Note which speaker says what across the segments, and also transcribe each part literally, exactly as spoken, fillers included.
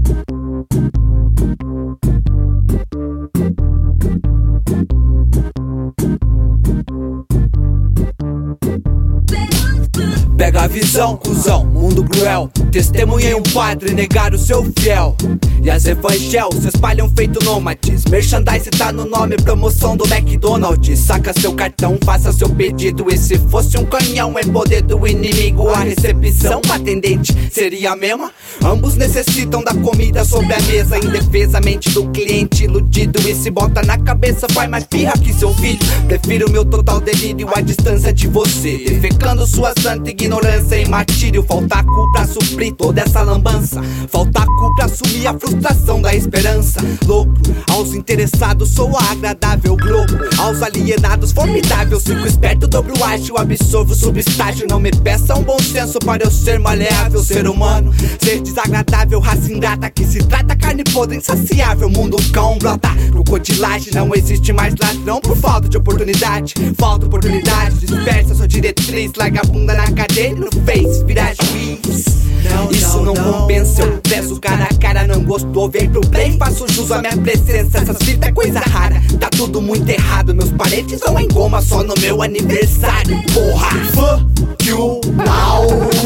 Speaker 1: Pega a visão, cuzão, mundo cruel. Testemunhei um padre negar o seu fiel. E as evangel se espalham feito nômades. Merchandise tá no nome, promoção do McDonald's. Saca seu cartão, faça seu pedido. E se fosse um canhão em poder do inimigo, a recepção atendente seria a mesma? Ambos necessitam da comida sobre a mesa. Indefesamente do cliente iludido. E se bota na cabeça, vai mais pirra que seu filho. Prefiro meu total delírio à distância de você, defecando sua santa ignorância e martírio. Falta cu pra suprir toda essa lambança. Falta cu pra assumir a frustração da esperança. Louco, aos interessados sou a agradável globo. Aos alienados formidável, fico esperto, dobro ágil, absorvo subestágio. Não me peça um bom senso para eu ser maleável. Ser humano, ser desagradável, raça ingrata que se trata carne podre insaciável. Mundo cão brota, crocodilagem. Não existe mais ladrão por falta de oportunidade. Falta oportunidade, dispersa sua diretriz. Larga a bunda na cadeira e no face vira juiz. Não, isso não, não compensa, eu peço cara a cara. Não gostou, vem pro play, faço jus à minha presença. Essas fitas é coisa rara, tá tudo muito errado. Meus parentes vão em goma só no meu aniversário. Porra, fuck you, now.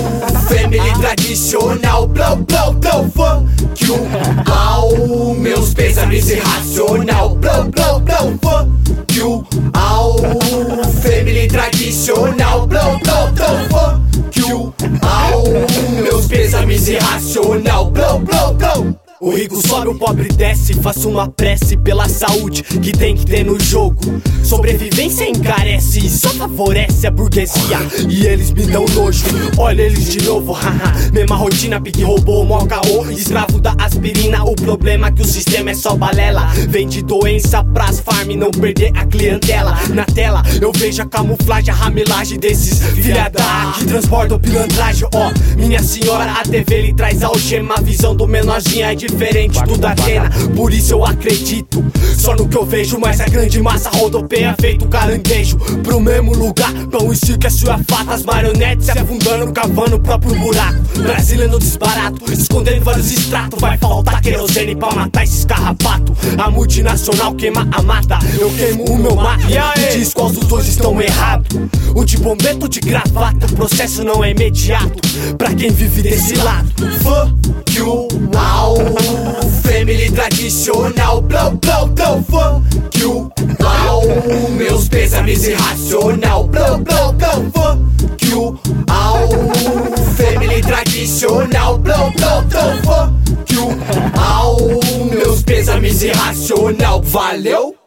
Speaker 1: Family tradicional, blow, blow, blow. Fuck you, now. Meus pêsames irracional, blow, blow, blow. Fuck you, now. Family tradicional, blow, blow, blow. Fuck you, now. Meus pêsames irracional, blow, blow, blow. O rico sobe, o pobre desce. Faço uma prece pela saúde que tem que ter no jogo. Sobrevivência encarece e só favorece a burguesia. E eles me dão nojo, olha eles de novo, haha. Mesma rotina, pique robô, mó caô. Escravo da aspirina, o problema é que o sistema é só balela. Vende doença pras farm, não perder a clientela. Na tela eu vejo a camuflagem, a ramelagem desses filha da que transportam pilantragem. Ó, oh, minha senhora, a T V ele traz algema. A visão do menorzinho é diferente do da Atena, por isso eu acredito só no que eu vejo. Mas a grande massa rodopeia feito caranguejo pro mesmo lugar. Pão e circo é sua fata, as marionetes se afundando, cavando o próprio buraco. Brasília no desbarato, escondendo vários extratos. Vai faltar querosene pra matar esses carrapato. A multinacional queima a mata, eu queimo o meu mato. E diz qual dos dois estão errados. O de bombeto de gravata, o processo não é imediato pra quem vive desse lado. Fuck you, now. Family tradicional, blow, blow, blow. Fuck you, now. Meus pêsames irracional, blow, blow, blow. Fuck you, now. Family tradicional, blow, blow, blow. Fuck you, now. Meus pêsames irracional, valeu?